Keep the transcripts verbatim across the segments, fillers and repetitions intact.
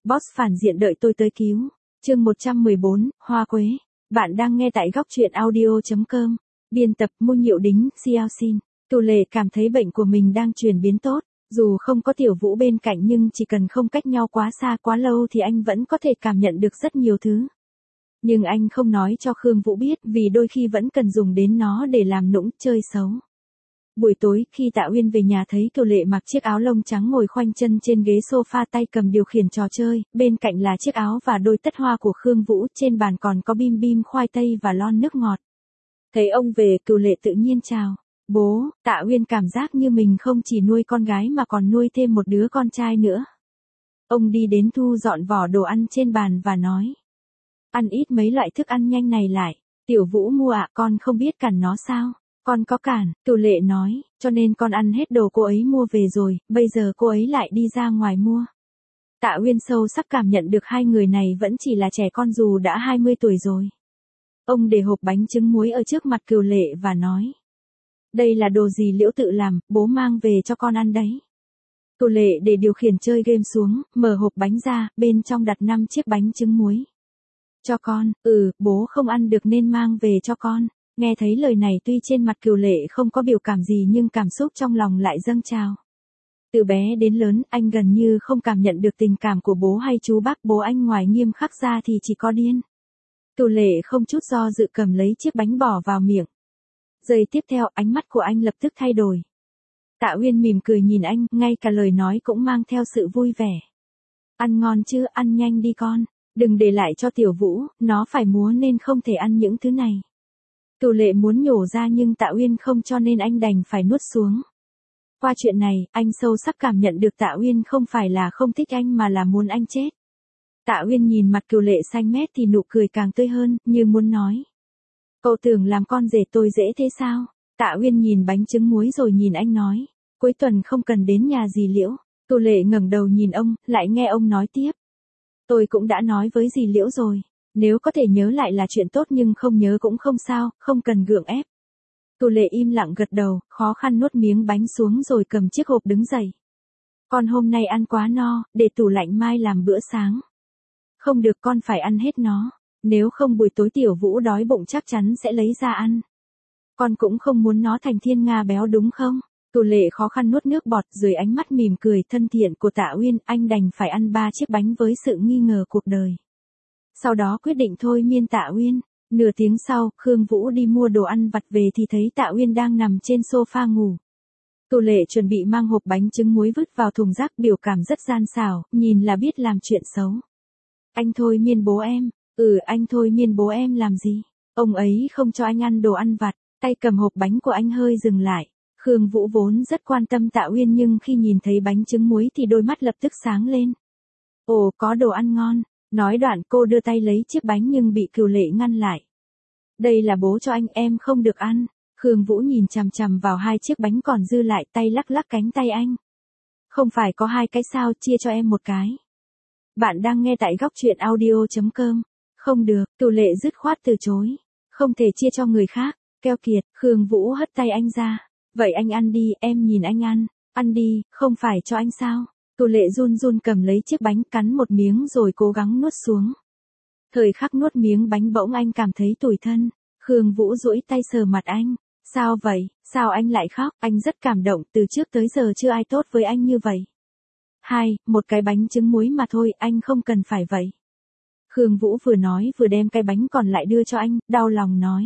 Boss phản diện đợi tôi tới cứu. Chương một trăm mười bốn, Hoa Quế. Bạn đang nghe tại góc truyện audio chấm com. Biên tập Mu Nhiệu Đính, Xiao Xin. Tô Lệ cảm thấy bệnh của mình đang chuyển biến tốt. Dù không có Tiểu Vũ bên cạnh nhưng chỉ cần không cách nhau quá xa quá lâu thì anh vẫn có thể cảm nhận được rất nhiều thứ. Nhưng anh không nói cho Khương Vũ biết vì đôi khi vẫn cần dùng đến nó để làm nũng, chơi xấu. Buổi tối, khi Tạ Uyên về nhà thấy Tô Lệ mặc chiếc áo lông trắng ngồi khoanh chân trên ghế sofa tay cầm điều khiển trò chơi, bên cạnh là chiếc áo và đôi tất hoa của Khương Vũ, trên bàn còn có bim bim khoai tây và lon nước ngọt. Thấy ông về, Tô Lệ tự nhiên chào. Bố, Tạ Uyên cảm giác như mình không chỉ nuôi con gái mà còn nuôi thêm một đứa con trai nữa. Ông đi đến thu dọn vỏ đồ ăn trên bàn và nói. Ăn ít mấy loại thức ăn nhanh này lại. Tiểu Vũ mua ạ, con không biết cản nó sao? Con có cản, Tô Lệ nói, cho nên con ăn hết đồ cô ấy mua về rồi, bây giờ cô ấy lại đi ra ngoài mua. Tạ Uyên sâu sắc cảm nhận được hai người này vẫn chỉ là trẻ con dù đã hai mươi tuổi rồi. Ông để hộp bánh trứng muối ở trước mặt Cửu Lệ và nói. Đây là đồ gì Liễu tự làm, bố mang về cho con ăn đấy. Cửu Lệ để điều khiển chơi game xuống, mở hộp bánh ra, bên trong đặt năm chiếc bánh trứng muối. Cho con, ừ, bố không ăn được nên mang về cho con. Nghe thấy lời này tuy trên mặt Cửu Lệ không có biểu cảm gì nhưng cảm xúc trong lòng lại dâng trào. Từ bé đến lớn, anh gần như không cảm nhận được tình cảm của bố hay chú bác, bố anh ngoài nghiêm khắc ra thì chỉ có điên. Cửu Lệ không chút do dự cầm lấy chiếc bánh bỏ vào miệng. Giây tiếp theo, ánh mắt của anh lập tức thay đổi. Tạ Uyên mỉm cười nhìn anh, ngay cả lời nói cũng mang theo sự vui vẻ. Ăn ngon chứ, ăn nhanh đi con, đừng để lại cho Tiểu Vũ, nó phải múa nên không thể ăn những thứ này. Cửu Lệ muốn nhổ ra nhưng Tạ Uyên không cho nên anh đành phải nuốt xuống. Qua chuyện này, anh sâu sắc cảm nhận được Tạ Uyên không phải là không thích anh mà là muốn anh chết. Tạ Uyên nhìn mặt Cửu Lệ xanh mét thì nụ cười càng tươi hơn, như muốn nói. Cậu tưởng làm con rể tôi dễ thế sao? Tạ Uyên nhìn bánh trứng muối rồi nhìn anh nói. Cuối tuần không cần đến nhà dì Liễu. Cửu Lệ ngẩng đầu nhìn ông, lại nghe ông nói tiếp. Tôi cũng đã nói với dì Liễu rồi. Nếu có thể nhớ lại là chuyện tốt nhưng không nhớ cũng không sao, không cần gượng ép. Cửu Lệ im lặng gật đầu, khó khăn nuốt miếng bánh xuống rồi cầm chiếc hộp đứng dậy. Con hôm nay ăn quá no, để tủ lạnh mai làm bữa sáng. Không được, con phải ăn hết nó, nếu không buổi tối Tiểu Vũ đói bụng chắc chắn sẽ lấy ra ăn. Con cũng không muốn nó thành thiên nga béo đúng không? Cửu Lệ khó khăn nuốt nước bọt dưới ánh mắt mỉm cười thân thiện của Tạ Uyên, anh đành phải ăn ba chiếc bánh với sự nghi ngờ cuộc đời. Sau đó quyết định thôi miên Tạ Uyên. Nửa tiếng sau, Khương Vũ đi mua đồ ăn vặt về thì thấy Tạ Uyên đang nằm trên sofa ngủ. Cửu Lệ chuẩn bị mang hộp bánh trứng muối vứt vào thùng rác, biểu cảm rất gian xảo, nhìn là biết làm chuyện xấu. Anh thôi miên bố em. Ừ, anh thôi miên bố em làm gì? Ông ấy không cho anh ăn đồ ăn vặt. Tay cầm hộp bánh của anh hơi dừng lại. Khương Vũ vốn rất quan tâm Tạ Uyên nhưng khi nhìn thấy bánh trứng muối thì đôi mắt lập tức sáng lên. Ồ, có đồ ăn ngon. Nói đoạn cô đưa tay lấy chiếc bánh nhưng bị Cửu Lệ ngăn lại. Đây là bố cho anh, em không được ăn. Khương Vũ nhìn chằm chằm vào hai chiếc bánh còn dư lại, tay lắc lắc cánh tay anh. Không phải có hai cái sao, chia cho em một cái. Bạn đang nghe tại góc truyện audio chấm com. Không được, Cửu Lệ dứt khoát từ chối. Không thể chia cho người khác. Keo kiệt, Khương Vũ hất tay anh ra. Vậy anh ăn đi, em nhìn anh ăn. Ăn đi, không phải cho anh sao? Cửu Lệ run run cầm lấy chiếc bánh cắn một miếng rồi cố gắng nuốt xuống. Thời khắc nuốt miếng bánh bỗng anh cảm thấy tủi thân. Khương Vũ duỗi tay sờ mặt anh. Sao vậy, sao anh lại khóc? Anh rất cảm động, từ trước tới giờ chưa ai tốt với anh như vậy. Hai, một cái bánh trứng muối mà thôi, anh không cần phải vậy. Khương Vũ vừa nói vừa đem cái bánh còn lại đưa cho anh, đau lòng nói.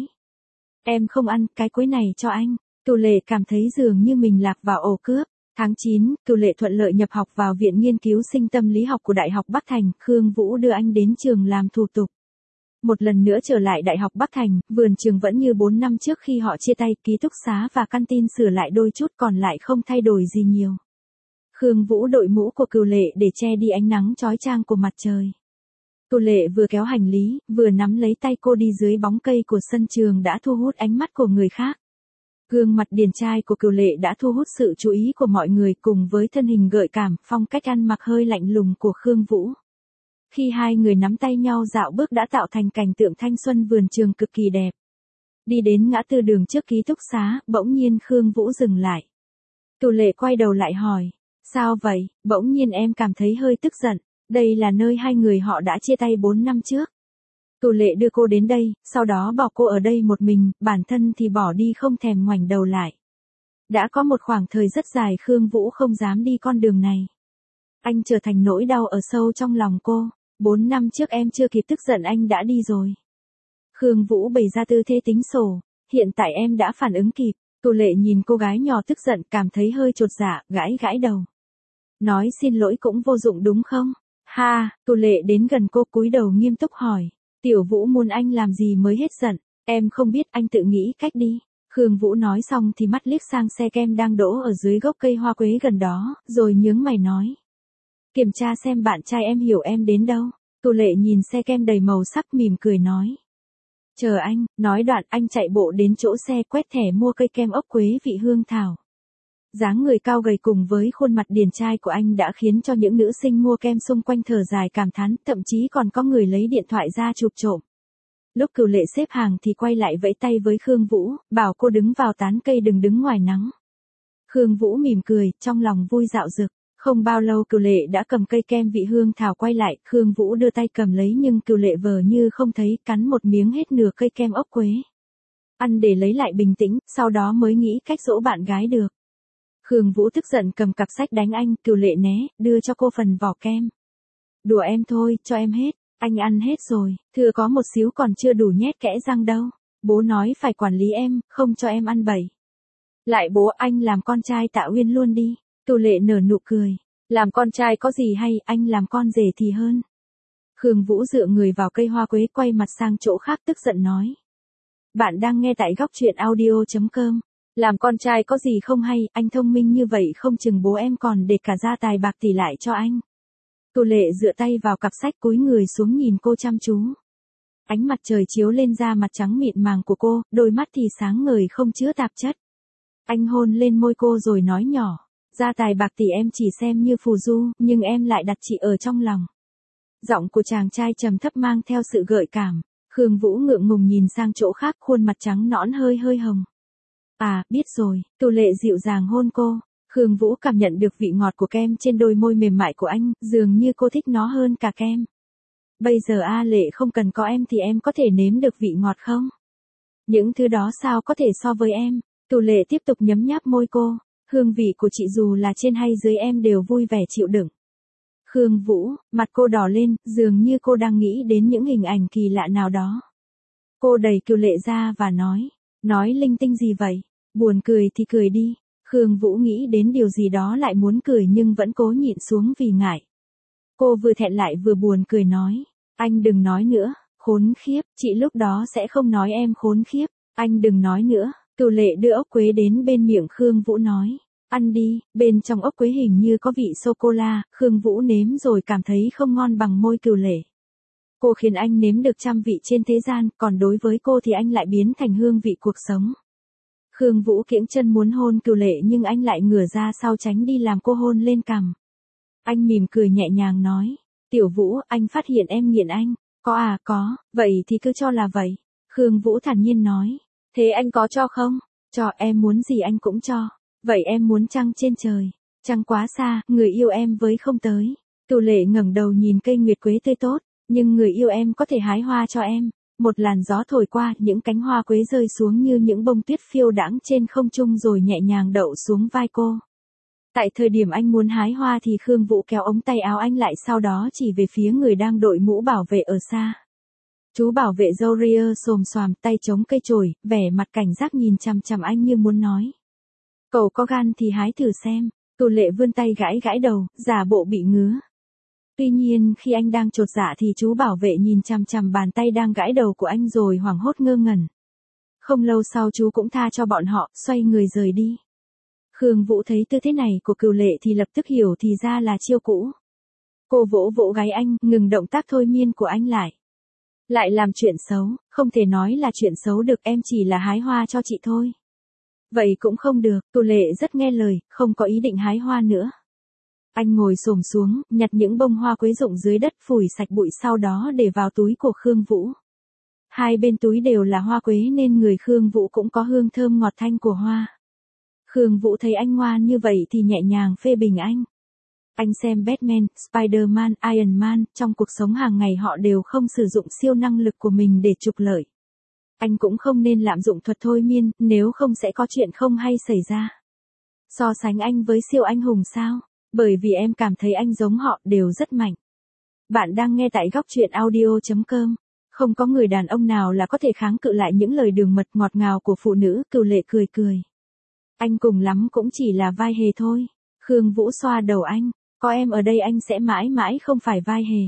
Em không ăn, cái cuối này cho anh. Cửu Lệ cảm thấy dường như mình lạc vào ổ cướp. Tháng chín, Cửu Lệ thuận lợi nhập học vào Viện Nghiên cứu Sinh tâm lý học của Đại học Bắc Thành, Khương Vũ đưa anh đến trường làm thủ tục. Một lần nữa trở lại Đại học Bắc Thành, vườn trường vẫn như bốn năm trước khi họ chia tay, ký túc xá và canteen sửa lại đôi chút còn lại không thay đổi gì nhiều. Khương Vũ đội mũ của Cửu Lệ để che đi ánh nắng chói chang của mặt trời. Cửu Lệ vừa kéo hành lý, vừa nắm lấy tay cô đi dưới bóng cây của sân trường đã thu hút ánh mắt của người khác. Gương mặt điển trai của Cửu Lệ đã thu hút sự chú ý của mọi người cùng với thân hình gợi cảm, phong cách ăn mặc hơi lạnh lùng của Khương Vũ. Khi hai người nắm tay nhau dạo bước đã tạo thành cảnh tượng thanh xuân vườn trường cực kỳ đẹp. Đi đến ngã tư đường trước ký túc xá, bỗng nhiên Khương Vũ dừng lại. Cửu Lệ quay đầu lại hỏi, sao vậy, bỗng nhiên em cảm thấy hơi tức giận. Đây là nơi hai người họ đã chia tay bốn năm trước. Cửu Lệ đưa cô đến đây, sau đó bỏ cô ở đây một mình, bản thân thì bỏ đi không thèm ngoảnh đầu lại. Đã có một khoảng thời rất dài Khương Vũ không dám đi con đường này. Anh trở thành nỗi đau ở sâu trong lòng cô. Bốn năm trước em chưa kịp tức giận anh đã đi rồi. Khương Vũ bày ra tư thế tính sổ. Hiện tại em đã phản ứng kịp. Cửu Lệ nhìn cô gái nhỏ tức giận, cảm thấy hơi chột dạ, gãi gãi đầu. Nói xin lỗi cũng vô dụng đúng không? Ha, Cửu Lệ đến gần cô cúi đầu nghiêm túc hỏi. Tiểu Vũ muốn anh làm gì mới hết giận? Em không biết, anh tự nghĩ cách đi. Khương Vũ nói xong thì mắt liếc sang xe kem đang đỗ ở dưới gốc cây hoa quế gần đó, rồi nhướng mày nói. Kiểm tra xem bạn trai em hiểu em đến đâu. Cửu Lệ nhìn xe kem đầy màu sắc mỉm cười nói. Chờ anh, nói đoạn anh chạy bộ đến chỗ xe quét thẻ mua cây kem ốc quế vị hương thảo. Dáng người cao gầy cùng với khuôn mặt điển trai của anh đã khiến cho những nữ sinh mua kem xung quanh thở dài cảm thán, thậm chí còn có người lấy điện thoại ra chụp trộm. Lúc Cửu Lệ xếp hàng thì quay lại vẫy tay với Khương Vũ, bảo cô đứng vào tán cây đừng đứng ngoài nắng. Khương Vũ mỉm cười, trong lòng vui dạo dực. Không bao lâu Cửu Lệ đã cầm cây kem vị hương thảo quay lại, Khương Vũ đưa tay cầm lấy nhưng Cửu Lệ vờ như không thấy, cắn một miếng hết nửa cây kem ốc quế. Ăn để lấy lại bình tĩnh, sau đó mới nghĩ cách dỗ bạn gái được. Khương Vũ tức giận cầm cặp sách đánh anh, Cửu Lệ né, đưa cho cô phần vỏ kem. Đùa em thôi, cho em hết, anh ăn hết rồi, thừa có một xíu còn chưa đủ nhét kẽ răng đâu. Bố nói phải quản lý em, không cho em ăn bậy. Lại bố anh làm con trai Tạ Uyên luôn đi. Cửu Lệ nở nụ cười. Làm con trai có gì hay, anh làm con rể thì hơn. Khương Vũ dựa người vào cây hoa quế quay mặt sang chỗ khác tức giận nói. Bạn đang nghe tại góc truyện audio chấm com. Làm con trai có gì không hay, anh thông minh như vậy không chừng bố em còn để cả gia tài bạc tỷ lại cho anh. Cửu Lệ dựa tay vào cặp sách cúi người xuống nhìn cô chăm chú. Ánh mặt trời chiếu lên da mặt trắng mịn màng của cô, đôi mắt thì sáng ngời không chứa tạp chất. Anh hôn lên môi cô rồi nói nhỏ. Gia tài bạc tỷ em chỉ xem như phù du, nhưng em lại đặt chị ở trong lòng. Giọng của chàng trai trầm thấp mang theo sự gợi cảm. Khương Vũ ngượng ngùng nhìn sang chỗ khác, khuôn mặt trắng nõn hơi hơi hồng. À, biết rồi, Cửu Lệ dịu dàng hôn cô. Khương Vũ cảm nhận được vị ngọt của kem trên đôi môi mềm mại của anh, dường như cô thích nó hơn cả kem. Bây giờ A Lệ không cần có em thì em có thể nếm được vị ngọt không? Những thứ đó sao có thể so với em? Cửu Lệ tiếp tục nhấm nháp môi cô. Hương vị của chị dù là trên hay dưới em đều vui vẻ chịu đựng. Khương Vũ, mặt cô đỏ lên, dường như cô đang nghĩ đến những hình ảnh kỳ lạ nào đó. Cô đẩy Cửu Lệ ra và nói, nói linh tinh gì vậy? Buồn cười thì cười đi. Khương Vũ nghĩ đến điều gì đó lại muốn cười nhưng vẫn cố nhịn xuống vì ngại. Cô vừa thẹn lại vừa buồn cười nói, anh đừng nói nữa, khốn khiếp, chị lúc đó sẽ không nói em khốn khiếp, anh đừng nói nữa. Cửu Lệ đưa ốc quế đến bên miệng Khương Vũ nói, ăn đi, bên trong ốc quế hình như có vị sô-cô-la, Khương Vũ nếm rồi cảm thấy không ngon bằng môi Cửu Lệ. Cô khiến anh nếm được trăm vị trên thế gian, còn đối với cô thì anh lại biến thành hương vị cuộc sống. Khương Vũ kiễng chân muốn hôn Cửu Lệ nhưng anh lại ngửa ra sau tránh đi làm cô hôn lên cằm. Anh mỉm cười nhẹ nhàng nói, Tiểu Vũ, anh phát hiện em nghiện anh. Có à, có, vậy thì cứ cho là vậy. Khương Vũ thản nhiên nói. Thế anh có cho không? Cho, em muốn gì anh cũng cho. Vậy em muốn trăng trên trời. Trăng quá xa, người yêu em với không tới. Cửu Lệ ngẩng đầu nhìn cây nguyệt quế tươi tốt, nhưng người yêu em có thể hái hoa cho em. Một làn gió thổi qua, những cánh hoa quế rơi xuống như những bông tuyết phiêu đãng trên không trung rồi nhẹ nhàng đậu xuống vai cô. Tại thời điểm anh muốn hái hoa thì Khương Vũ kéo ống tay áo anh lại, sau đó chỉ về phía người đang đội mũ bảo vệ ở xa. Chú bảo vệ râu ria xồm xoàm, tay chống cây chổi, vẻ mặt cảnh giác nhìn chằm chằm anh như muốn nói. Cậu có gan thì hái thử xem. Cửu Lệ vươn tay gãi gãi đầu, giả bộ bị ngứa. Tuy nhiên khi anh đang chột dạ thì chú bảo vệ nhìn chằm chằm bàn tay đang gãi đầu của anh rồi hoảng hốt ngơ ngẩn. Không lâu sau chú cũng tha cho bọn họ, xoay người rời đi. Khương Vũ thấy tư thế này của Cửu Lệ thì lập tức hiểu thì ra là chiêu cũ. Cô vỗ vỗ gáy anh, ngừng động tác thôi miên của anh lại. Lại làm chuyện xấu, không thể nói là chuyện xấu được, em chỉ là hái hoa cho chị thôi. Vậy cũng không được, Cửu Lệ rất nghe lời, không có ý định hái hoa nữa. Anh ngồi xổm xuống, nhặt những bông hoa quế rụng dưới đất, phủi sạch bụi sau đó để vào túi của Khương Vũ. Hai bên túi đều là hoa quế nên người Khương Vũ cũng có hương thơm ngọt thanh của hoa. Khương Vũ thấy anh ngoan như vậy thì nhẹ nhàng phê bình anh. Anh xem Batman, Spider-Man, Iron Man, trong cuộc sống hàng ngày họ đều không sử dụng siêu năng lực của mình để trục lợi. Anh cũng không nên lạm dụng thuật thôi miên, nếu không sẽ có chuyện không hay xảy ra. So sánh anh với siêu anh hùng sao? Bởi vì em cảm thấy anh giống họ, đều rất mạnh. Bạn đang nghe tại góc truyện audio chấm com. Không có người đàn ông nào là có thể kháng cự lại những lời đường mật ngọt ngào của phụ nữ, Cửu Lệ cười cười. Anh cùng lắm cũng chỉ là vai hề thôi. Khương Vũ xoa đầu anh, có em ở đây anh sẽ mãi mãi không phải vai hề.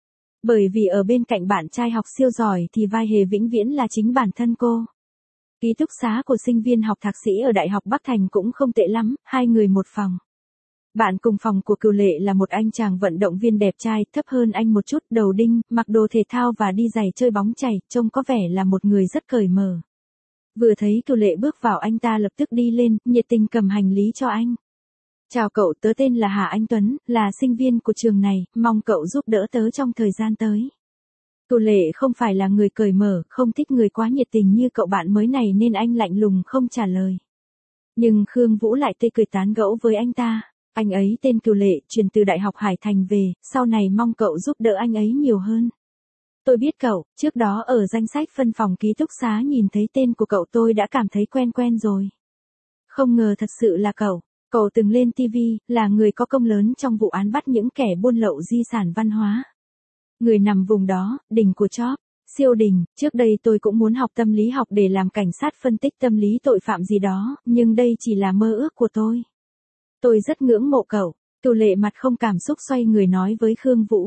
Bởi vì ở bên cạnh bạn trai học siêu giỏi thì vai hề vĩnh viễn là chính bản thân cô. Ký túc xá của sinh viên học thạc sĩ ở Đại học Bắc Thành cũng không tệ lắm, hai người một phòng. Bạn cùng phòng của Cửu Lệ là một anh chàng vận động viên đẹp trai, thấp hơn anh một chút, đầu đinh, mặc đồ thể thao và đi giày chơi bóng chày, trông có vẻ là một người rất cởi mở. Vừa thấy Cửu Lệ bước vào anh ta lập tức đi lên, nhiệt tình cầm hành lý cho anh. Chào cậu, tớ tên là Hà Anh Tuấn, là sinh viên của trường này, mong cậu giúp đỡ tớ trong thời gian tới. Cửu Lệ không phải là người cởi mở, không thích người quá nhiệt tình như cậu bạn mới này nên anh lạnh lùng không trả lời. Nhưng Khương Vũ lại tươi cười tán gẫu với anh ta. Anh ấy tên Cửu Lệ, chuyển từ Đại học Hải Thành về, sau này mong cậu giúp đỡ anh ấy nhiều hơn. Tôi biết cậu, trước đó ở danh sách phân phòng ký túc xá nhìn thấy tên của cậu tôi đã cảm thấy quen quen rồi. Không ngờ thật sự là cậu. Cậu từng lên ti vi, là người có công lớn trong vụ án bắt những kẻ buôn lậu di sản văn hóa. Người nằm vùng đó, đỉnh của chóp, siêu đỉnh, trước đây tôi cũng muốn học tâm lý học để làm cảnh sát phân tích tâm lý tội phạm gì đó, nhưng đây chỉ là mơ ước của tôi. Tôi rất ngưỡng mộ cậu. Cửu Lệ mặt không cảm xúc xoay người nói với Khương Vũ.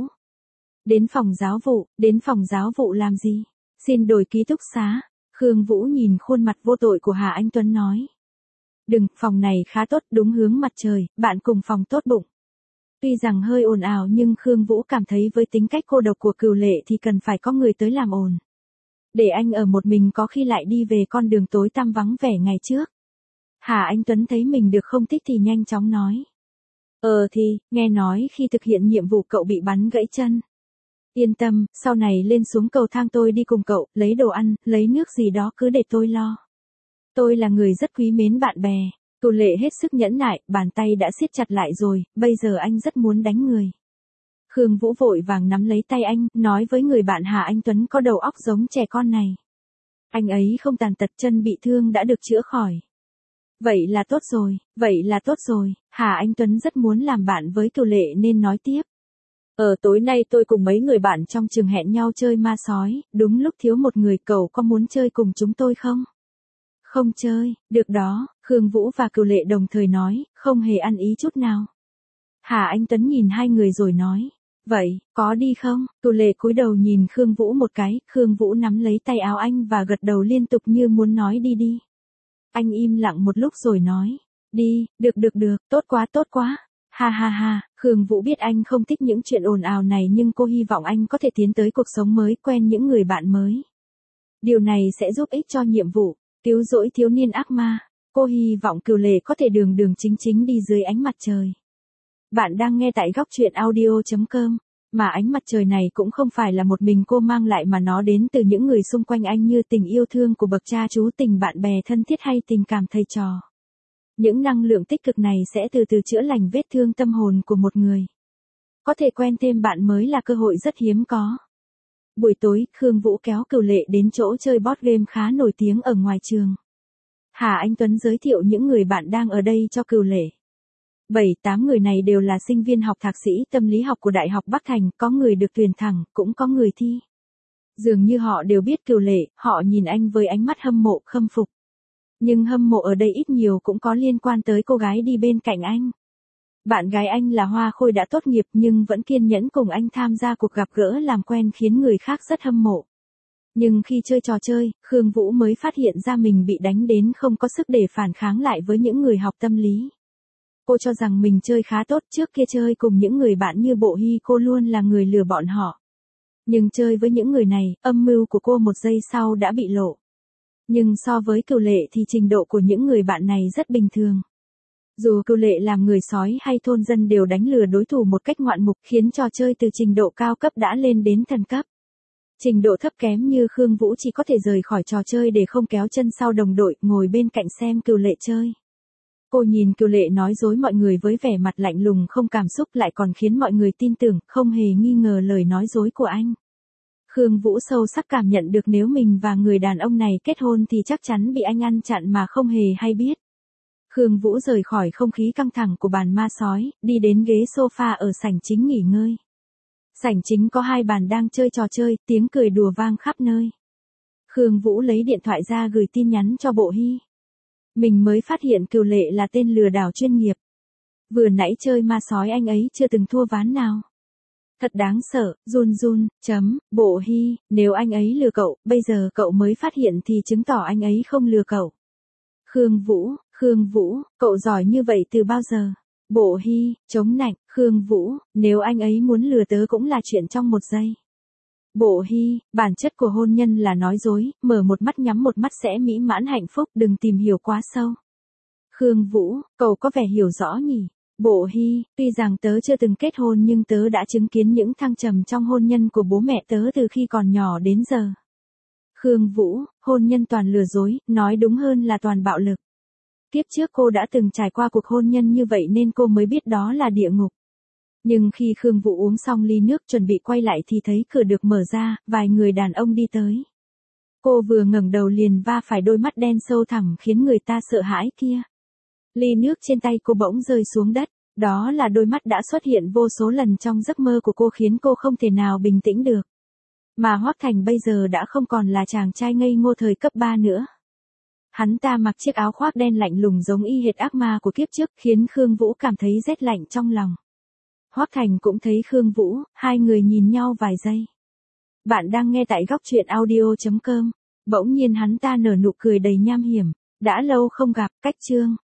Đến phòng giáo vụ, đến phòng giáo vụ làm gì? Xin đổi ký túc xá. Khương Vũ nhìn khuôn mặt vô tội của Hà Anh Tuấn nói. Đừng, phòng này khá tốt, đúng hướng mặt trời, bạn cùng phòng tốt bụng. Tuy rằng hơi ồn ào nhưng Khương Vũ cảm thấy với tính cách cô độc của Cửu Lệ thì cần phải có người tới làm ồn. Để anh ở một mình có khi lại đi về con đường tối tăm vắng vẻ ngày trước. Hà Anh Tuấn thấy mình được không thích thì nhanh chóng nói. Ờ thì, nghe nói khi thực hiện nhiệm vụ cậu bị bắn gãy chân. Yên tâm, sau này lên xuống cầu thang tôi đi cùng cậu, lấy đồ ăn, lấy nước gì đó cứ để tôi lo. Tôi là người rất quý mến bạn bè. Cửu Lệ hết sức nhẫn nại, bàn tay đã siết chặt lại rồi, bây giờ anh rất muốn đánh người. Khương Vũ vội vàng nắm lấy tay anh, nói với người bạn Hà Anh Tuấn có đầu óc giống trẻ con này. Anh ấy không tàn tật, chân bị thương đã được chữa khỏi. Vậy là tốt rồi, vậy là tốt rồi, Hà Anh Tuấn rất muốn làm bạn với Cửu Lệ nên nói tiếp. Ờ tối nay tôi cùng mấy người bạn trong trường hẹn nhau chơi ma sói, đúng lúc thiếu một người, cậu có muốn chơi cùng chúng tôi không? Không chơi, được đó, Khương Vũ và Cửu Lệ đồng thời nói, không hề ăn ý chút nào. Hà Anh Tuấn nhìn hai người rồi nói, vậy, có đi không? Cửu Lệ cúi đầu nhìn Khương Vũ một cái, Khương Vũ nắm lấy tay áo anh và gật đầu liên tục như muốn nói đi đi. Anh im lặng một lúc rồi nói, đi, được được được, tốt quá tốt quá. Ha ha ha, Khương Vũ biết anh không thích những chuyện ồn ào này nhưng cô hy vọng anh có thể tiến tới cuộc sống mới, quen những người bạn mới. Điều này sẽ giúp ích cho nhiệm vụ, cứu rỗi thiếu niên ác ma. Cô hy vọng Cửu Lệ có thể đường đường chính chính đi dưới ánh mặt trời. Bạn đang nghe tại góc truyện audio chấm com. Mà ánh mặt trời này cũng không phải là một mình cô mang lại mà nó đến từ những người xung quanh anh như tình yêu thương của bậc cha chú, tình bạn bè thân thiết hay tình cảm thầy trò. Những năng lượng tích cực này sẽ từ từ chữa lành vết thương tâm hồn của một người. Có thể quen thêm bạn mới là cơ hội rất hiếm có. Buổi tối, Khương Vũ kéo Cửu Lệ đến chỗ chơi board game khá nổi tiếng ở ngoài trường. Hà Anh Tuấn giới thiệu những người bạn đang ở đây cho Cửu Lệ. Bảy tám người này đều là sinh viên học thạc sĩ tâm lý học của Đại học Bắc Thành, có người được tuyển thẳng, cũng có người thi. Dường như họ đều biết Cửu Lệ, họ nhìn anh với ánh mắt hâm mộ, khâm phục. Nhưng hâm mộ ở đây ít nhiều cũng có liên quan tới cô gái đi bên cạnh anh. Bạn gái anh là Hoa Khôi đã tốt nghiệp nhưng vẫn kiên nhẫn cùng anh tham gia cuộc gặp gỡ làm quen khiến người khác rất hâm mộ. Nhưng khi chơi trò chơi, Khương Vũ mới phát hiện ra mình bị đánh đến không có sức để phản kháng lại với những người học tâm lý. Cô cho rằng mình chơi khá tốt, trước kia chơi cùng những người bạn như Bộ Hy cô luôn là người lừa bọn họ. Nhưng chơi với những người này, âm mưu của cô một giây sau đã bị lộ. Nhưng so với Cửu Lệ thì trình độ của những người bạn này rất bình thường. Dù Cửu Lệ làm người sói hay thôn dân đều đánh lừa đối thủ một cách ngoạn mục, khiến trò chơi từ trình độ cao cấp đã lên đến thần cấp. Trình độ thấp kém như Khương Vũ chỉ có thể rời khỏi trò chơi để không kéo chân sau đồng đội, ngồi bên cạnh xem Cửu Lệ chơi. Cô nhìn Kiều Lệ nói dối mọi người với vẻ mặt lạnh lùng không cảm xúc lại còn khiến mọi người tin tưởng, không hề nghi ngờ lời nói dối của anh. Khương Vũ sâu sắc cảm nhận được nếu mình và người đàn ông này kết hôn thì chắc chắn bị anh ăn chặn mà không hề hay biết. Khương Vũ rời khỏi không khí căng thẳng của bàn ma sói, đi đến ghế sofa ở sảnh chính nghỉ ngơi. Sảnh chính có hai bàn đang chơi trò chơi, tiếng cười đùa vang khắp nơi. Khương Vũ lấy điện thoại ra gửi tin nhắn cho Bộ Hy. Mình mới phát hiện Kiều Lệ là tên lừa đảo chuyên nghiệp. Vừa nãy chơi ma sói anh ấy chưa từng thua ván nào. Thật đáng sợ, run run, chấm, Bộ Hy, nếu anh ấy lừa cậu, bây giờ cậu mới phát hiện thì chứng tỏ anh ấy không lừa cậu. Khương Vũ, Khương Vũ, cậu giỏi như vậy từ bao giờ? Bộ Hy, chống nạnh, Khương Vũ, nếu anh ấy muốn lừa tớ cũng là chuyện trong một giây. Bộ Hy, bản chất của hôn nhân là nói dối, mở một mắt nhắm một mắt sẽ mỹ mãn hạnh phúc, đừng tìm hiểu quá sâu. Khương Vũ, cậu có vẻ hiểu rõ nhỉ? Bộ Hy, tuy rằng tớ chưa từng kết hôn nhưng tớ đã chứng kiến những thăng trầm trong hôn nhân của bố mẹ tớ từ khi còn nhỏ đến giờ. Khương Vũ, hôn nhân toàn lừa dối, nói đúng hơn là toàn bạo lực. Kiếp trước cô đã từng trải qua cuộc hôn nhân như vậy nên cô mới biết đó là địa ngục. Nhưng khi Khương Vũ uống xong ly nước chuẩn bị quay lại thì thấy cửa được mở ra, vài người đàn ông đi tới. Cô vừa ngẩng đầu liền va phải đôi mắt đen sâu thẳm khiến người ta sợ hãi kia. Ly nước trên tay cô bỗng rơi xuống đất, đó là đôi mắt đã xuất hiện vô số lần trong giấc mơ của cô khiến cô không thể nào bình tĩnh được. Mà Hoắc Thành bây giờ đã không còn là chàng trai ngây ngô thời cấp ba nữa. Hắn ta mặc chiếc áo khoác đen lạnh lùng giống y hệt ác ma của kiếp trước khiến Khương Vũ cảm thấy rét lạnh trong lòng. Hoắc Thành cũng thấy Khương Vũ, hai người nhìn nhau vài giây. Bạn đang nghe tại góc truyện audio chấm com. Bỗng nhiên hắn ta nở nụ cười đầy nham hiểm. Đã lâu không gặp, cách chương.